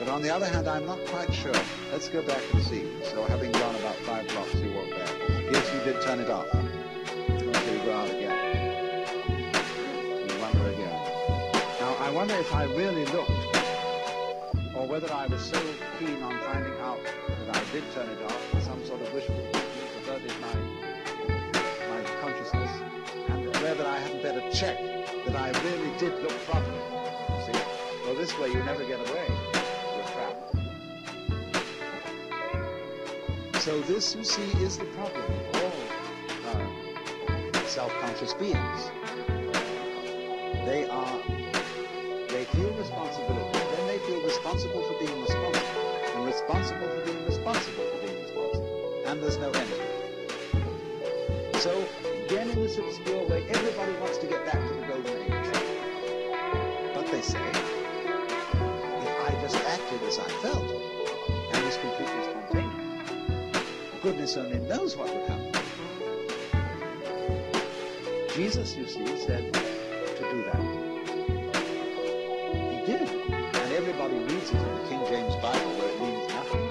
on the other hand, I'm not quite sure. Let's go back and see. So having gone about 5 blocks, you walk back. Yes, you did turn it off. Okay, you go out again. You wonder again. Now, I wonder if I really looked, or whether I was so keen on finding out that I did turn it off, with some sort of wishful thinking perverted my consciousness, and whether I hadn't better check that I really did look properly. See? Well, this way you never get away. You're trapped. So this, you see, is the problem of all self-conscious beings. They feel responsibility, then they feel responsible for being responsible, and responsible for being responsible for being responsible, and there's no end to it. So, again, in this obscure way, everybody wants to get back to the golden age. But they say, if I just acted as I felt, and was completely spontaneous, goodness only knows what would happen. Jesus, you see, said to do that. He did. And everybody reads it in the King James Bible where it means nothing.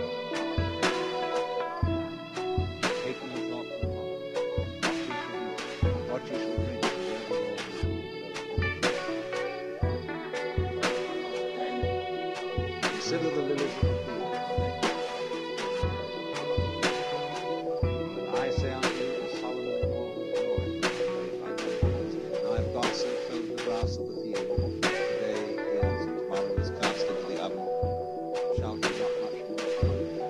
Take no thought for what you shall eat, what you shall drink. Consider the lilies of the field. And I say unto you, as Solomon in all his glory, and I have God so clothed the grass of the field, today is and tomorrow is cast into the oven. Shall he not much more clothe you?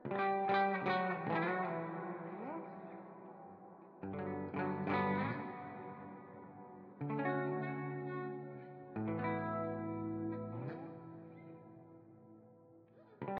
Bye.